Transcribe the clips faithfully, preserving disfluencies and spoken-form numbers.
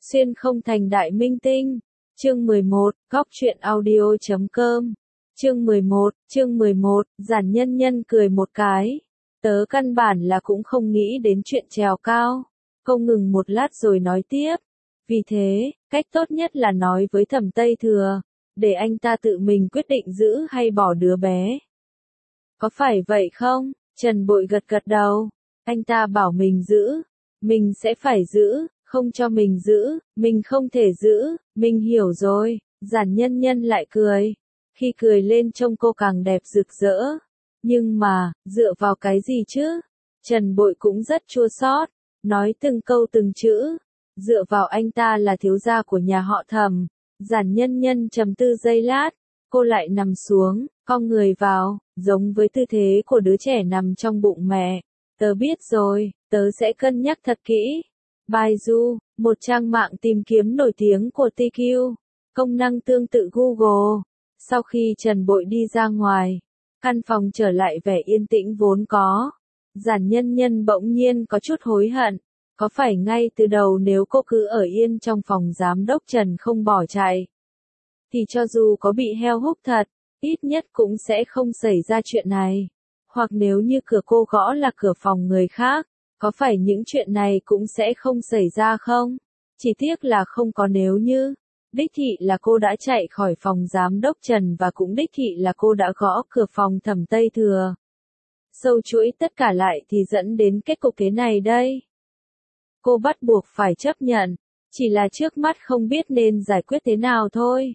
Xuyên không thành đại minh tinh. Chương mười một, góc truyện audio chấm com. Chương mười một, chương mười một, Giản Nhân Nhân cười một cái. Tớ căn bản là cũng không nghĩ đến chuyện trèo cao. Cô ngừng một lát rồi nói tiếp. Vì thế, cách tốt nhất là nói với Thẩm Tây Thừa, để anh ta tự mình quyết định giữ hay bỏ đứa bé. Có phải vậy không? Trần Bội gật gật đầu. Anh ta bảo mình giữ. Mình sẽ phải giữ, không cho mình giữ, mình không thể giữ, mình hiểu rồi. Giản Nhân Nhân lại cười. Khi cười lên trông cô càng đẹp rực rỡ. Nhưng mà, dựa vào cái gì chứ? Trần Bội cũng rất chua xót, nói từng câu từng chữ. Dựa vào anh ta là thiếu gia của nhà họ Thẩm. Giản Nhân Nhân trầm tư giây lát, cô lại nằm xuống, cong người vào, giống với tư thế của đứa trẻ nằm trong bụng mẹ. Tớ biết rồi, tớ sẽ cân nhắc thật kỹ. Baidu, một trang mạng tìm kiếm nổi tiếng của tê quy, công năng tương tự Google. Sau khi Trần Bội đi ra ngoài, căn phòng trở lại vẻ yên tĩnh vốn có. Giản Nhân Nhân bỗng nhiên có chút hối hận. Có phải ngay từ đầu nếu cô cứ ở yên trong phòng giám đốc Trần không bỏ chạy, thì cho dù có bị heo húc thật, ít nhất cũng sẽ không xảy ra chuyện này. Hoặc nếu như cửa cô gõ là cửa phòng người khác, có phải những chuyện này cũng sẽ không xảy ra không? Chỉ tiếc là không có nếu như. Đích thị là cô đã chạy khỏi phòng giám đốc Trần và cũng đích thị là cô đã gõ cửa phòng Thẩm Tây Thừa. Sâu chuỗi tất cả lại thì dẫn đến kết cục thế này đây. Cô bắt buộc phải chấp nhận, chỉ là trước mắt không biết nên giải quyết thế nào thôi.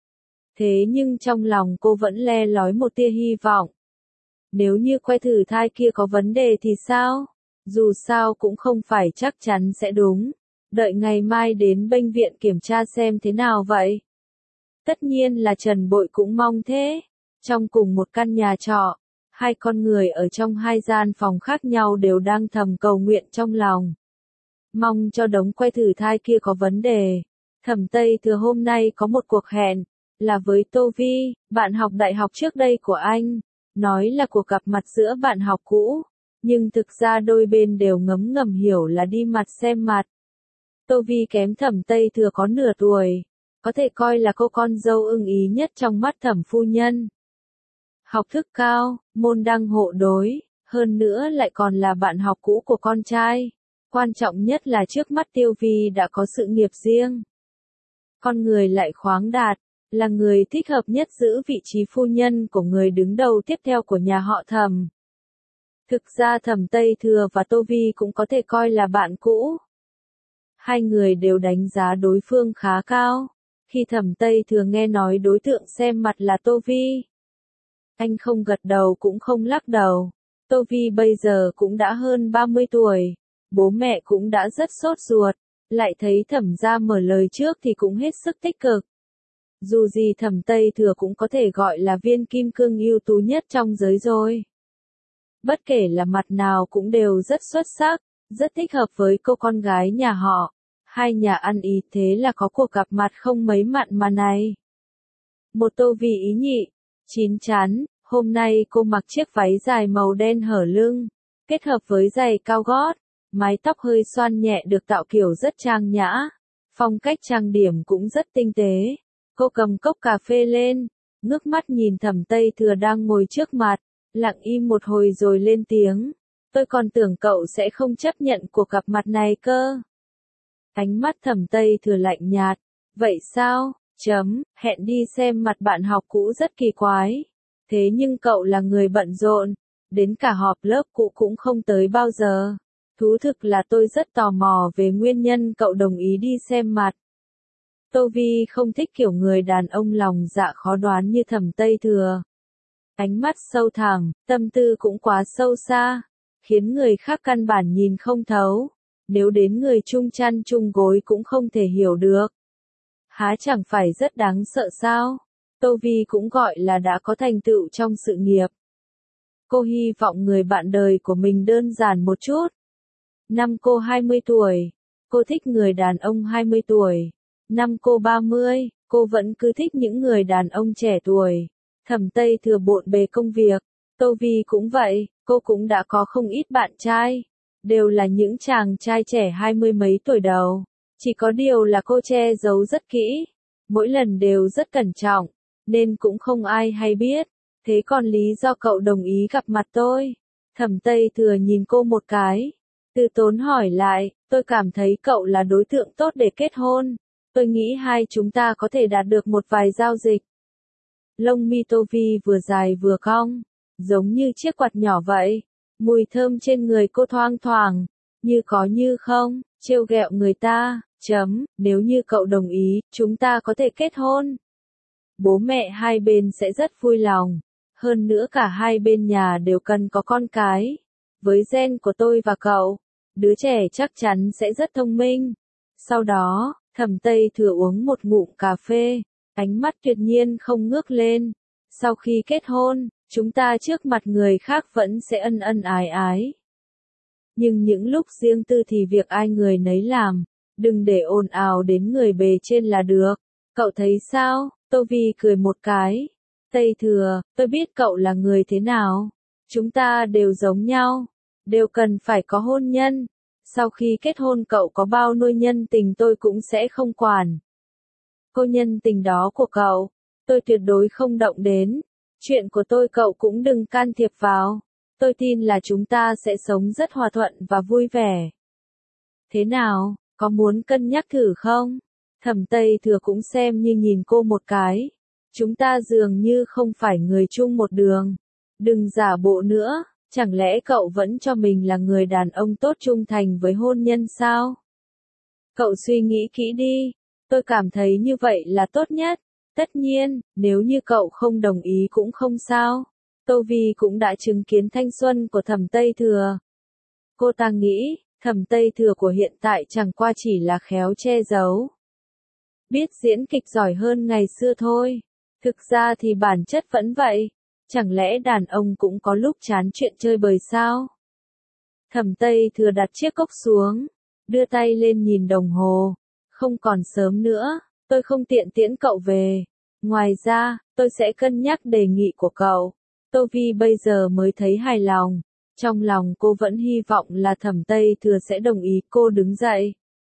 Thế nhưng trong lòng cô vẫn le lói một tia hy vọng. Nếu như que thử thai kia có vấn đề thì sao? Dù sao cũng không phải chắc chắn sẽ đúng. Đợi ngày mai đến bệnh viện kiểm tra xem thế nào vậy. Tất nhiên là Trần Bội cũng mong thế. Trong cùng một căn nhà trọ, hai con người ở trong hai gian phòng khác nhau đều đang thầm cầu nguyện trong lòng. Mong cho đống que thử thai kia có vấn đề. Thẩm Tây Thừa hôm nay có một cuộc hẹn, là với Tô Vi, bạn học đại học trước đây của anh. Nói là cuộc gặp mặt giữa bạn học cũ, nhưng thực ra đôi bên đều ngấm ngầm hiểu là đi mặt xem mặt. Tô Vi kém Thẩm Tây Thừa có nửa tuổi, có thể coi là cô con dâu ưng ý nhất trong mắt Thẩm phu nhân. Học thức cao, môn đăng hộ đối, hơn nữa lại còn là bạn học cũ của con trai. Quan trọng nhất là trước mắt Tiêu Vi đã có sự nghiệp riêng. Con người lại khoáng đạt, là người thích hợp nhất giữ vị trí phu nhân của người đứng đầu tiếp theo của nhà họ Thẩm. Thực ra Thẩm Tây Thừa và Tô Vi cũng có thể coi là bạn cũ. Hai người đều đánh giá đối phương khá cao. Khi Thẩm Tây Thừa nghe nói đối tượng xem mặt là Tô Vi, anh không gật đầu cũng không lắc đầu. Tô Vi bây giờ cũng đã hơn ba mươi tuổi. Bố mẹ cũng đã rất sốt ruột, lại thấy Thẩm gia mở lời trước thì cũng hết sức tích cực. Dù gì Thẩm Tây Thừa cũng có thể gọi là viên kim cương ưu tú nhất trong giới rồi. Bất kể là mặt nào cũng đều rất xuất sắc, rất thích hợp với cô con gái nhà họ. Hai nhà ăn ý thế là có cuộc gặp mặt không mấy mặn mà này. Một Tô Vi ý nhị, chín chắn, hôm nay cô mặc chiếc váy dài màu đen hở lưng, kết hợp với giày cao gót. Mái tóc hơi xoăn nhẹ được tạo kiểu rất trang nhã, phong cách trang điểm cũng rất tinh tế. Cô cầm cốc cà phê lên, ngước mắt nhìn Thẩm Tây Thừa đang ngồi trước mặt, lặng im một hồi rồi lên tiếng. Tôi còn tưởng cậu sẽ không chấp nhận cuộc gặp mặt này cơ. Ánh mắt Thẩm Tây Thừa lạnh nhạt. Vậy sao? Chấm, hẹn đi xem mặt bạn học cũ rất kỳ quái. Thế nhưng cậu là người bận rộn, đến cả họp lớp cũ cũng không tới bao giờ. Thú thực là tôi rất tò mò về nguyên nhân cậu đồng ý đi xem mặt. Tô Vi không thích kiểu người đàn ông lòng dạ khó đoán như Thẩm Tây Thừa. Ánh mắt sâu thẳm, tâm tư cũng quá sâu xa, khiến người khác căn bản nhìn không thấu. Nếu đến người chung chăn chung gối cũng không thể hiểu được. Há chẳng phải rất đáng sợ sao? Tô Vi cũng gọi là đã có thành tựu trong sự nghiệp. Cô hy vọng người bạn đời của mình đơn giản một chút. Năm cô hai mươi tuổi, cô thích người đàn ông hai mươi tuổi. Năm cô ba mươi, cô vẫn cứ thích những người đàn ông trẻ tuổi. Thẩm Tây Thừa bộn bề công việc, Tô Vi cũng vậy, cô cũng đã có không ít bạn trai. Đều là những chàng trai trẻ hai mươi mấy tuổi đầu. Chỉ có điều là cô che giấu rất kỹ, mỗi lần đều rất cẩn trọng, nên cũng không ai hay biết. Thế còn lý do cậu đồng ý gặp mặt tôi? Thẩm Tây Thừa nhìn cô một cái, từ tốn hỏi lại, tôi cảm thấy cậu là đối tượng tốt để kết hôn. Tôi nghĩ hai chúng ta có thể đạt được một vài giao dịch. Lông mi Tô Vi vừa dài vừa cong, giống như chiếc quạt nhỏ vậy. Mùi thơm trên người cô thoang thoảng, như có như không, trêu ghẹo người ta, chấm, nếu như cậu đồng ý, chúng ta có thể kết hôn. Bố mẹ hai bên sẽ rất vui lòng. Hơn nữa cả hai bên nhà đều cần có con cái. Với gen của tôi và cậu, đứa trẻ chắc chắn sẽ rất thông minh. Sau đó, Thẩm Tây Thừa uống một ngụm cà phê, ánh mắt tuyệt nhiên không ngước lên. Sau khi kết hôn, chúng ta trước mặt người khác vẫn sẽ ân ân ái ái. Nhưng những lúc riêng tư thì việc ai người nấy làm, đừng để ồn ào đến người bề trên là được. Cậu thấy sao? Tô Vi cười một cái. Tây Thừa, tôi biết cậu là người thế nào. Chúng ta đều giống nhau, đều cần phải có hôn nhân. Sau khi kết hôn cậu có bao nuôi nhân tình tôi cũng sẽ không quản. Cô nhân tình đó của cậu, tôi tuyệt đối không động đến. Chuyện của tôi cậu cũng đừng can thiệp vào. Tôi tin là chúng ta sẽ sống rất hòa thuận và vui vẻ. Thế nào, có muốn cân nhắc thử không? Thẩm Tây Thừa cũng xem như nhìn cô một cái. Chúng ta dường như không phải người chung một đường. Đừng giả bộ nữa, chẳng lẽ cậu vẫn cho mình là người đàn ông tốt trung thành với hôn nhân sao? Cậu suy nghĩ kỹ đi, tôi cảm thấy như vậy là tốt nhất. Tất nhiên, nếu như cậu không đồng ý cũng không sao. Tô Vi cũng đã chứng kiến thanh xuân của Thẩm Tây Thừa. Cô ta nghĩ, Thẩm Tây Thừa của hiện tại chẳng qua chỉ là khéo che giấu. Biết diễn kịch giỏi hơn ngày xưa thôi. Thực ra thì bản chất vẫn vậy. Chẳng lẽ đàn ông cũng có lúc chán chuyện chơi bời sao? Thẩm Tây Thừa đặt chiếc cốc xuống, đưa tay lên nhìn đồng hồ. Không còn sớm nữa, tôi không tiện tiễn cậu về. Ngoài ra, tôi sẽ cân nhắc đề nghị của cậu. Tô Vi bây giờ mới thấy hài lòng. Trong lòng cô vẫn hy vọng là Thẩm Tây Thừa sẽ đồng ý. Cô đứng dậy.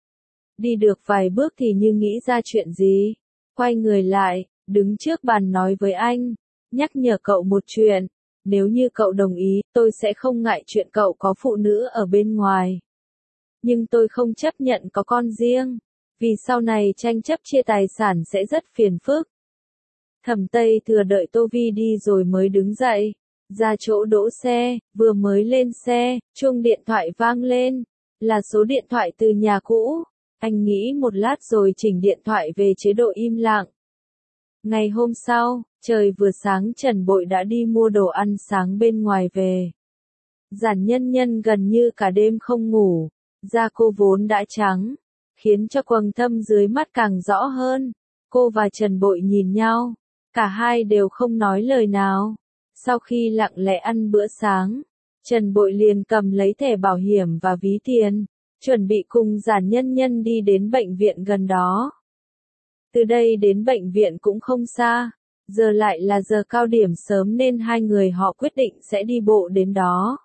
Đi được vài bước thì như nghĩ ra chuyện gì. Quay người lại, đứng trước bàn nói với anh. Nhắc nhở cậu một chuyện. Nếu như cậu đồng ý, tôi sẽ không ngại chuyện cậu có phụ nữ ở bên ngoài. Nhưng tôi không chấp nhận có con riêng. Vì sau này tranh chấp chia tài sản sẽ rất phiền phức. Thẩm Tây Thừa đợi Tô Vi đi rồi mới đứng dậy. Ra chỗ đỗ xe, vừa mới lên xe, chuông điện thoại vang lên. Là số điện thoại từ nhà cũ. Anh nghĩ một lát rồi chỉnh điện thoại về chế độ im lặng. Ngày hôm sau, trời vừa sáng Trần Bội đã đi mua đồ ăn sáng bên ngoài về. Giản Nhân Nhân gần như cả đêm không ngủ, da cô vốn đã trắng, khiến cho quầng thâm dưới mắt càng rõ hơn. Cô và Trần Bội nhìn nhau, cả hai đều không nói lời nào. Sau khi lặng lẽ ăn bữa sáng, Trần Bội liền cầm lấy thẻ bảo hiểm và ví tiền, chuẩn bị cùng Giản Nhân Nhân đi đến bệnh viện gần đó. Từ đây đến bệnh viện cũng không xa, giờ lại là giờ cao điểm sớm nên hai người họ quyết định sẽ đi bộ đến đó.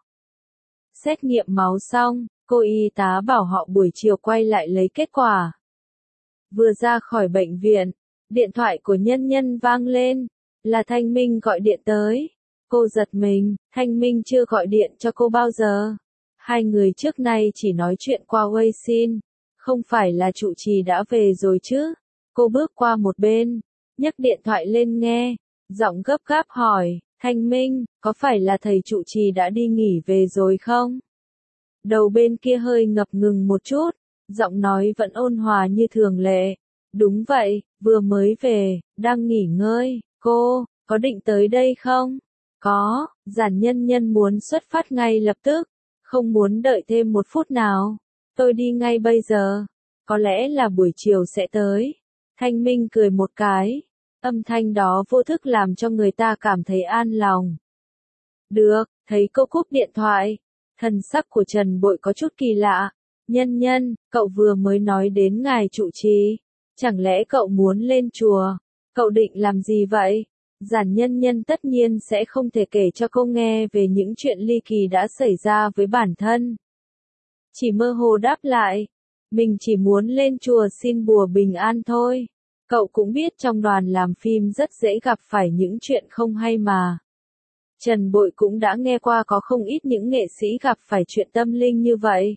Xét nghiệm máu xong, cô y tá bảo họ buổi chiều quay lại lấy kết quả. Vừa ra khỏi bệnh viện, điện thoại của Nhân Nhân vang lên, là Thanh Minh gọi điện tới. Cô giật mình, Thanh Minh chưa gọi điện cho cô bao giờ. Hai người trước nay chỉ nói chuyện qua Weixin, không phải là trụ trì đã về rồi chứ. Cô bước qua một bên, nhấc điện thoại lên nghe, giọng gấp gáp hỏi, Thanh Minh, có phải là thầy trụ trì đã đi nghỉ về rồi không? Đầu bên kia hơi ngập ngừng một chút, giọng nói vẫn ôn hòa như thường lệ. Đúng vậy, vừa mới về, đang nghỉ ngơi. Cô, có định tới đây không? Có, Giản Nhân Nhân muốn xuất phát ngay lập tức, không muốn đợi thêm một phút nào. Tôi đi ngay bây giờ, có lẽ là buổi chiều sẽ tới. Thanh Minh cười một cái, âm thanh đó vô thức làm cho người ta cảm thấy an lòng. Được, thấy cô cúp điện thoại, thần sắc của Trần Bội có chút kỳ lạ. Nhân Nhân, cậu vừa mới nói đến ngài trụ trì, chẳng lẽ cậu muốn lên chùa? Cậu định làm gì vậy? Giản Nhân Nhân tất nhiên sẽ không thể kể cho cô nghe về những chuyện ly kỳ đã xảy ra với bản thân. Chỉ mơ hồ đáp lại, Mình chỉ muốn lên chùa xin bùa bình an thôi. Cậu cũng biết trong đoàn làm phim rất dễ gặp phải những chuyện không hay mà. Trần Bội cũng đã nghe qua có không ít những nghệ sĩ gặp phải chuyện tâm linh như vậy.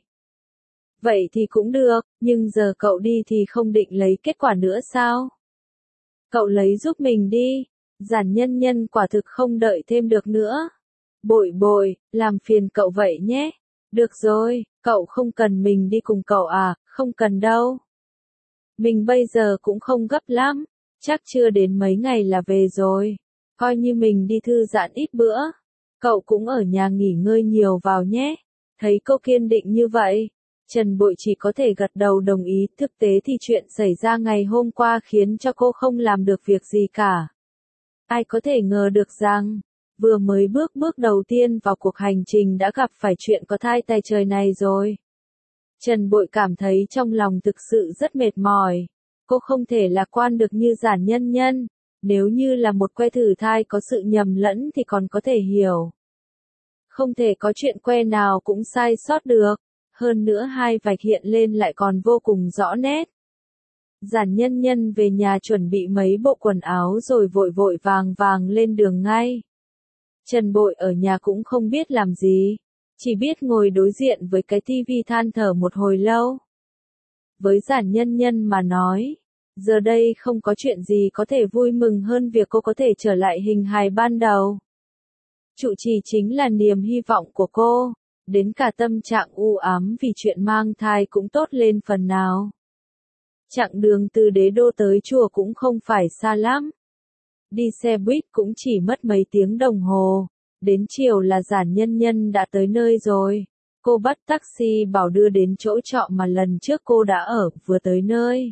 Vậy thì cũng được, nhưng giờ cậu đi thì không định lấy kết quả nữa sao? Cậu lấy giúp mình đi, Giản Nhân Nhân quả thực không đợi thêm được nữa. Bội bội, làm phiền cậu vậy nhé. Được rồi, cậu không cần mình đi cùng cậu à, không cần đâu. Mình bây giờ cũng không gấp lắm, chắc chưa đến mấy ngày là về rồi. Coi như mình đi thư giãn ít bữa. Cậu cũng ở nhà nghỉ ngơi nhiều vào nhé. Thấy cô kiên định như vậy, Trần Bội chỉ có thể gật đầu đồng ý. Thực tế thì chuyện xảy ra ngày hôm qua khiến cho cô không làm được việc gì cả. Ai có thể ngờ được rằng, vừa mới bước bước đầu tiên vào cuộc hành trình đã gặp phải chuyện có thai tay trời này rồi. Trần Bội cảm thấy trong lòng thực sự rất mệt mỏi. Cô không thể lạc quan được như Giản Nhân Nhân. Nếu như là một que thử thai có sự nhầm lẫn thì còn có thể hiểu. Không thể có chuyện que nào cũng sai sót được. Hơn nữa hai vạch hiện lên lại còn vô cùng rõ nét. Giản Nhân Nhân về nhà chuẩn bị mấy bộ quần áo rồi vội vội vàng vàng lên đường ngay. Trần Bội ở nhà cũng không biết làm gì. Chỉ biết ngồi đối diện với cái tivi than thở một hồi lâu. Với Giản Nhân Nhân mà nói, giờ đây không có chuyện gì có thể vui mừng hơn việc cô có thể trở lại hình hài ban đầu. Trụ trì chính là niềm hy vọng của cô, đến cả tâm trạng u ám vì chuyện mang thai cũng tốt lên phần nào. Chặng đường từ Đế Đô tới chùa cũng không phải xa lắm. Đi xe buýt cũng chỉ mất mấy tiếng đồng hồ. Đến chiều là Giản Nhân Nhân đã tới nơi rồi. Cô bắt taxi bảo đưa đến chỗ trọ mà lần trước cô đã ở, vừa tới nơi.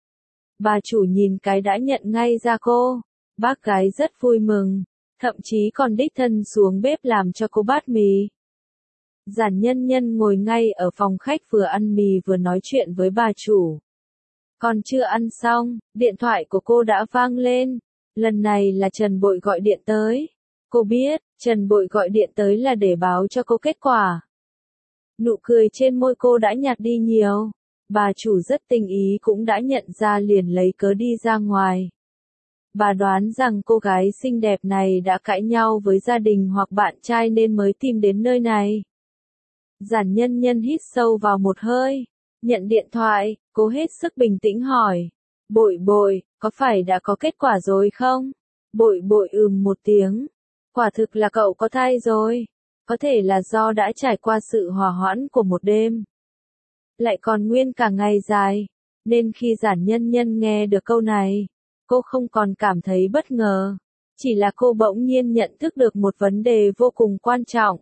Bà chủ nhìn cái đã nhận ngay ra cô. Bác gái rất vui mừng, thậm chí còn đích thân xuống bếp làm cho cô bát mì. Giản Nhân Nhân ngồi ngay ở phòng khách vừa ăn mì vừa nói chuyện với bà chủ. Còn chưa ăn xong, điện thoại của cô đã vang lên. Lần này là Trần Bội gọi điện tới. Cô biết, Trần Bội gọi điện tới là để báo cho cô kết quả. Nụ cười trên môi cô đã nhạt đi nhiều. Bà chủ rất tinh ý cũng đã nhận ra liền lấy cớ đi ra ngoài. Bà đoán rằng cô gái xinh đẹp này đã cãi nhau với gia đình hoặc bạn trai nên mới tìm đến nơi này. Giản Nhân Nhân hít sâu vào một hơi. Nhận điện thoại, cô hết sức bình tĩnh hỏi. Bội bội, có phải đã có kết quả rồi không? Bội bội ừm một tiếng. Quả thực là cậu có thai rồi. Có thể là do đã trải qua sự hòa hoãn của một đêm. Lại còn nguyên cả ngày dài. Nên khi Giản Nhân Nhân nghe được câu này, cô không còn cảm thấy bất ngờ. Chỉ là cô bỗng nhiên nhận thức được một vấn đề vô cùng quan trọng.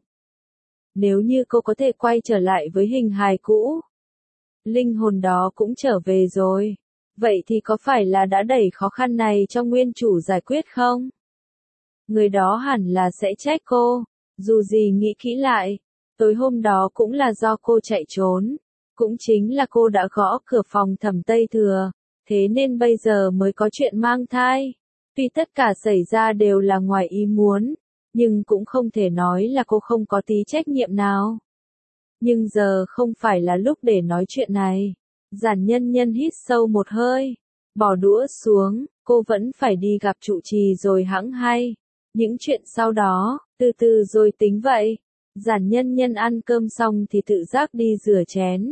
Nếu như cô có thể quay trở lại với hình hài cũ, linh hồn đó cũng trở về rồi. Vậy thì có phải là đã đẩy khó khăn này cho nguyên chủ giải quyết không? Người đó hẳn là sẽ trách cô. Dù gì nghĩ kỹ lại, tối hôm đó cũng là do cô chạy trốn. Cũng chính là cô đã gõ cửa phòng Thẩm Tây Thừa. Thế nên bây giờ mới có chuyện mang thai. Tuy tất cả xảy ra đều là ngoài ý muốn, nhưng cũng không thể nói là cô không có tí trách nhiệm nào. Nhưng giờ không phải là lúc để nói chuyện này. Giản Nhân Nhân hít sâu một hơi, bỏ đũa xuống, cô vẫn phải đi gặp trụ trì rồi hẵng hay. Những chuyện sau đó, từ từ rồi tính vậy. Giản Nhân Nhân ăn cơm xong thì tự giác đi rửa chén.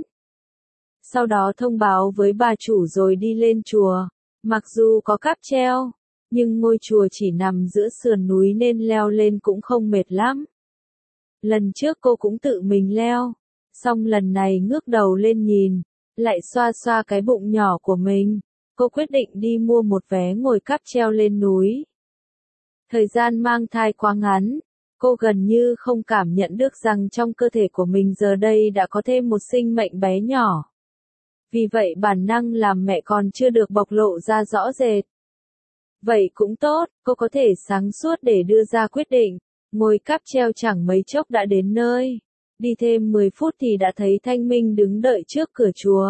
Sau đó thông báo với bà chủ rồi đi lên chùa. Mặc dù có cáp treo, nhưng ngôi chùa chỉ nằm giữa sườn núi nên leo lên cũng không mệt lắm. Lần trước cô cũng tự mình leo, xong lần này ngước đầu lên nhìn, lại xoa xoa cái bụng nhỏ của mình. Cô quyết định đi mua một vé ngồi cáp treo lên núi. Thời gian mang thai quá ngắn, cô gần như không cảm nhận được rằng trong cơ thể của mình giờ đây đã có thêm một sinh mệnh bé nhỏ. Vì vậy bản năng làm mẹ còn chưa được bộc lộ ra rõ rệt. Vậy cũng tốt, cô có thể sáng suốt để đưa ra quyết định. Ngồi cáp treo chẳng mấy chốc đã đến nơi. Đi thêm mười phút thì đã thấy Thanh Minh đứng đợi trước cửa chùa.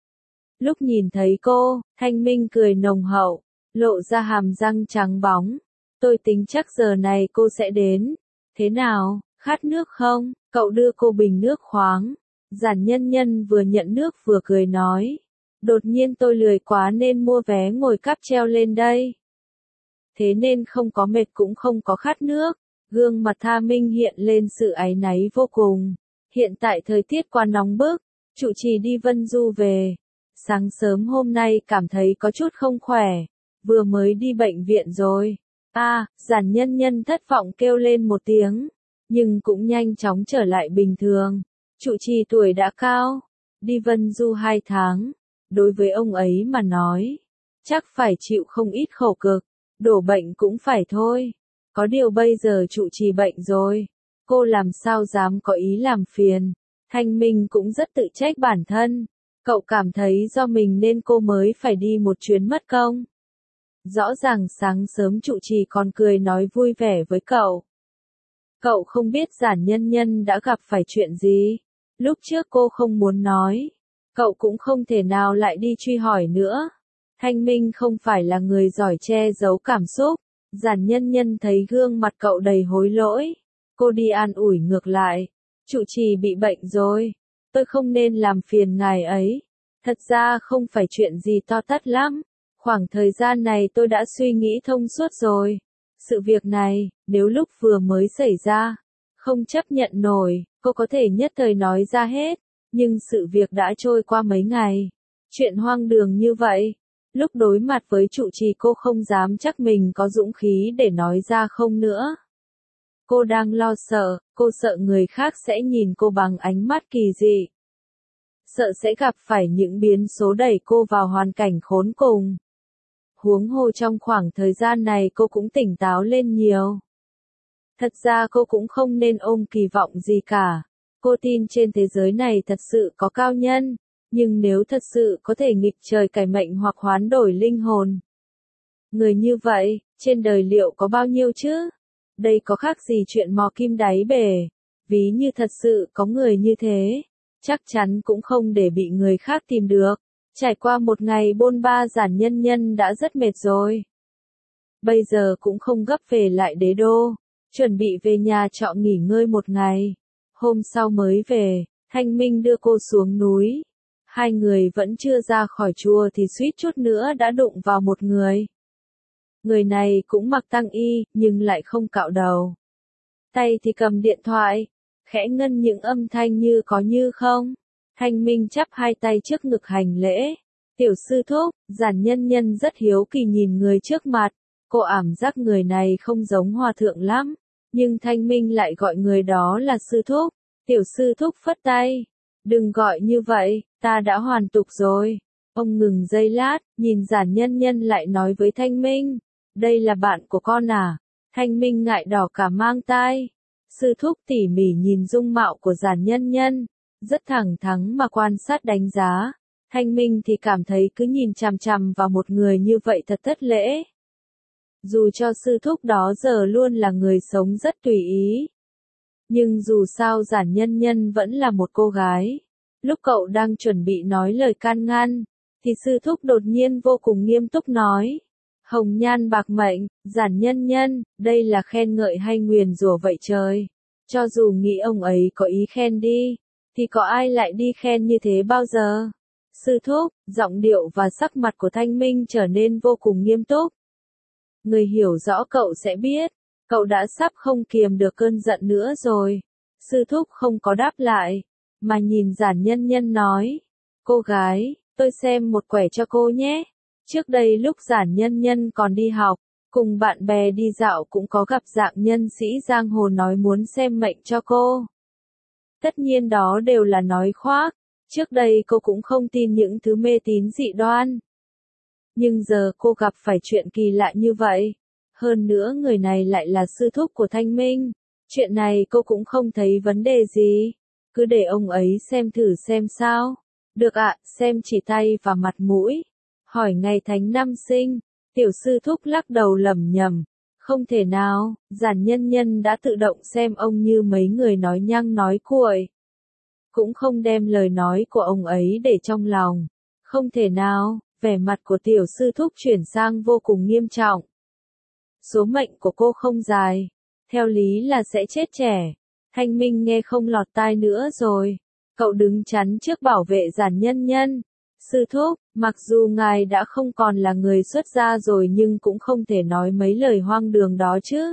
Lúc nhìn thấy cô, Thanh Minh cười nồng hậu, lộ ra hàm răng trắng bóng. Tôi tính chắc giờ này cô sẽ đến. Thế nào, khát nước không? Cậu đưa cô bình nước khoáng. Giản Nhân Nhân vừa nhận nước vừa cười nói. Đột nhiên tôi lười quá nên mua vé ngồi cáp treo lên đây. Thế nên không có mệt cũng không có khát nước. Gương mặt Tha Minh hiện lên sự áy náy vô cùng. Hiện tại thời tiết quá nóng bức, trụ trì đi Vân Du về. Sáng sớm hôm nay cảm thấy có chút không khỏe, vừa mới đi bệnh viện rồi. A, à, Giản Nhân Nhân thất vọng kêu lên một tiếng, nhưng cũng nhanh chóng trở lại bình thường. Trụ trì tuổi đã cao, đi Vân Du hai tháng, đối với ông ấy mà nói, chắc phải chịu không ít khổ cực, đổ bệnh cũng phải thôi. Có điều bây giờ trụ trì bệnh rồi, cô làm sao dám có ý làm phiền. Thanh Minh cũng rất tự trách bản thân, cậu cảm thấy do mình nên cô mới phải đi một chuyến mất công. Rõ ràng sáng sớm trụ trì còn cười nói vui vẻ với cậu. Cậu không biết Giản Nhân Nhân đã gặp phải chuyện gì. Lúc trước cô không muốn nói, cậu cũng không thể nào lại đi truy hỏi nữa. Thanh Minh không phải là người giỏi che giấu cảm xúc. Giản Nhân Nhân thấy gương mặt cậu đầy hối lỗi. Cô đi an ủi ngược lại. Trụ trì bị bệnh rồi. Tôi không nên làm phiền ngài ấy. Thật ra không phải chuyện gì to tát lắm. Khoảng thời gian này tôi đã suy nghĩ thông suốt rồi. Sự việc này, nếu lúc vừa mới xảy ra, không chấp nhận nổi, cô có thể nhất thời nói ra hết. Nhưng sự việc đã trôi qua mấy ngày. Chuyện hoang đường như vậy. Lúc đối mặt với trụ trì cô không dám chắc mình có dũng khí để nói ra không nữa. Cô đang lo sợ, cô sợ người khác sẽ nhìn cô bằng ánh mắt kỳ dị. Sợ sẽ gặp phải những biến số đẩy cô vào hoàn cảnh khốn cùng. Huống hồ trong khoảng thời gian này cô cũng tỉnh táo lên nhiều. Thật ra cô cũng không nên ôm kỳ vọng gì cả. Cô tin trên thế giới này thật sự có cao nhân. Nhưng nếu thật sự có thể nghịch trời cải mệnh hoặc hoán đổi linh hồn. Người như vậy, trên đời liệu có bao nhiêu chứ? Đây có khác gì chuyện mò kim đáy bể. Ví như thật sự có người như thế, chắc chắn cũng không để bị người khác tìm được. Trải qua một ngày bôn ba Giản Nhân Nhân đã rất mệt rồi. Bây giờ cũng không gấp về lại đế đô, chuẩn bị về nhà trọ nghỉ ngơi một ngày. Hôm sau mới về, Thanh Minh đưa cô xuống núi. Hai người vẫn chưa ra khỏi chùa thì suýt chút nữa đã đụng vào một người. Người này cũng mặc tang y, nhưng lại không cạo đầu. Tay thì cầm điện thoại, khẽ ngân những âm thanh như có như không. Thanh Minh chắp hai tay trước ngực hành lễ. Tiểu sư thúc, Giản Nhân Nhân rất hiếu kỳ nhìn người trước mặt. Cô ảm giác người này không giống hòa thượng lắm. Nhưng Thanh Minh lại gọi người đó là sư thúc. Tiểu sư thúc phất tay. Đừng gọi như vậy, ta đã hoàn tục rồi. Ông ngừng giây lát, nhìn Giản Nhân Nhân lại nói với Thanh Minh. Đây là bạn của con à? Thanh Minh ngại đỏ cả mang tai. Sư thúc tỉ mỉ nhìn dung mạo của Giản Nhân Nhân. Rất thẳng thắn mà quan sát đánh giá. Thanh Minh thì cảm thấy cứ nhìn chằm chằm vào một người như vậy thật thất lễ. Dù cho sư thúc đó giờ luôn là người sống rất tùy ý. Nhưng dù sao Giản Nhân Nhân vẫn là một cô gái. Lúc cậu đang chuẩn bị nói lời can ngăn, thì sư thúc đột nhiên vô cùng nghiêm túc nói. Hồng nhan bạc mệnh, Giản Nhân Nhân, đây là khen ngợi hay nguyền rủa vậy trời? Cho dù nghĩ ông ấy có ý khen đi, thì có ai lại đi khen như thế bao giờ? Sư thúc, giọng điệu và sắc mặt của Thanh Minh trở nên vô cùng nghiêm túc. Người hiểu rõ cậu sẽ biết, cậu đã sắp không kiềm được cơn giận nữa rồi. Sư thúc không có đáp lại, mà nhìn Giản Nhân Nhân nói. Cô gái, tôi xem một quẻ cho cô nhé. Trước đây lúc Giản Nhân Nhân còn đi học, cùng bạn bè đi dạo cũng có gặp dạng nhân sĩ giang hồ nói muốn xem mệnh cho cô. Tất nhiên đó đều là nói khoác. Trước đây cô cũng không tin những thứ mê tín dị đoan. Nhưng giờ cô gặp phải chuyện kỳ lạ như vậy. Hơn nữa người này lại là sư thúc của Thanh Minh. Chuyện này cô cũng không thấy vấn đề gì. Cứ để ông ấy xem thử xem sao. Được ạ, xem chỉ tay và mặt mũi. Hỏi ngày tháng năm sinh. Tiểu sư thúc lắc đầu lẩm nhẩm. Không thể nào, Giản Nhân Nhân đã tự động xem ông như mấy người nói nhăng nói cuội. Cũng không đem lời nói của ông ấy để trong lòng. Không thể nào, vẻ mặt của tiểu sư thúc chuyển sang vô cùng nghiêm trọng. Số mệnh của cô không dài, theo lý là sẽ chết trẻ. Thanh Minh nghe không lọt tai nữa rồi. Cậu đứng chắn trước bảo vệ Giản Nhân Nhân. Sư thúc, mặc dù ngài đã không còn là người xuất gia rồi nhưng cũng không thể nói mấy lời hoang đường đó chứ.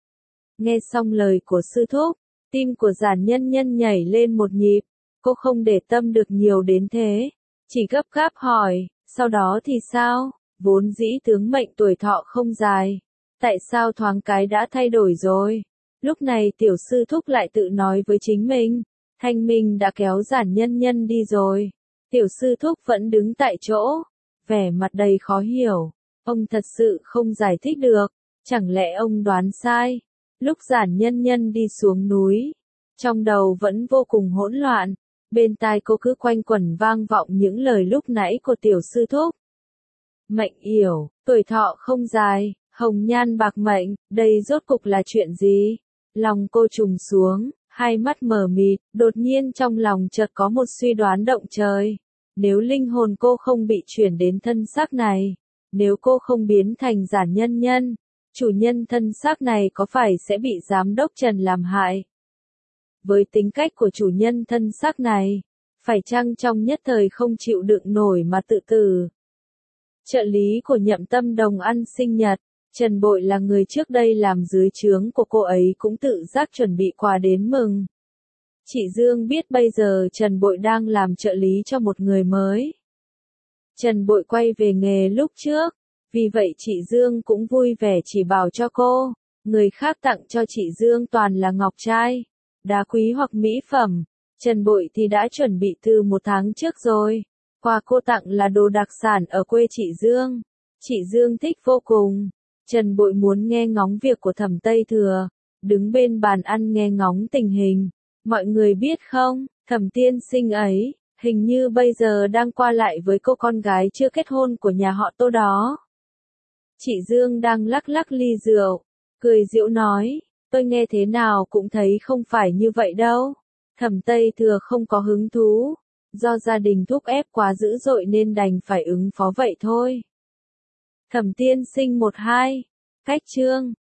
Nghe xong lời của sư thúc, tim của Giản Nhân Nhân nhảy lên một nhịp, cô không để tâm được nhiều đến thế, chỉ gấp gáp hỏi, sau đó thì sao, vốn dĩ tướng mệnh tuổi thọ không dài, tại sao thoáng cái đã thay đổi rồi? Lúc này tiểu sư thúc lại tự nói với chính mình, Thanh Minh đã kéo Giản Nhân Nhân đi rồi. Tiểu sư thúc vẫn đứng tại chỗ, vẻ mặt đầy khó hiểu, ông thật sự không giải thích được, chẳng lẽ ông đoán sai? Lúc Giản Nhân Nhân đi xuống núi, trong đầu vẫn vô cùng hỗn loạn, bên tai cô cứ quanh quẩn vang vọng những lời lúc nãy của tiểu sư thúc. Mệnh yểu, tuổi thọ không dài, hồng nhan bạc mệnh, đây rốt cục là chuyện gì? Lòng cô trùng xuống, hai mắt mờ mịt, đột nhiên trong lòng chợt có một suy đoán động trời. Nếu linh hồn cô không bị chuyển đến thân xác này, nếu cô không biến thành Giản Nhân Nhân, chủ nhân thân xác này có phải sẽ bị giám đốc Trần làm hại? Với tính cách của chủ nhân thân xác này, phải chăng trong nhất thời không chịu đựng nổi mà tự tử? Trợ lý của Nhậm Tâm Đồng ăn sinh nhật, Trần Bội là người trước đây làm dưới trướng của cô ấy cũng tự giác chuẩn bị quà đến mừng. Chị Dương biết bây giờ Trần Bội đang làm trợ lý cho một người mới. Trần Bội quay về nghề lúc trước, vì vậy chị Dương cũng vui vẻ chỉ bảo cho cô, người khác tặng cho chị Dương toàn là ngọc trai, đá quý hoặc mỹ phẩm, Trần Bội thì đã chuẩn bị từ một tháng trước rồi. Quà cô tặng là đồ đặc sản ở quê chị Dương. Chị Dương thích vô cùng. Trần Bội muốn nghe ngóng việc của Thẩm Tây Thừa, đứng bên bàn ăn nghe ngóng tình hình. Mọi người biết không, Thẩm tiên sinh ấy, hình như bây giờ đang qua lại với cô con gái chưa kết hôn của nhà họ Tô đó. Chị Dương đang lắc lắc ly rượu, cười giễu nói, tôi nghe thế nào cũng thấy không phải như vậy đâu. Thẩm Tây Thừa không có hứng thú, do gia đình thúc ép quá dữ dội nên đành phải ứng phó vậy thôi. Thẩm tiên sinh một hai, cách chương.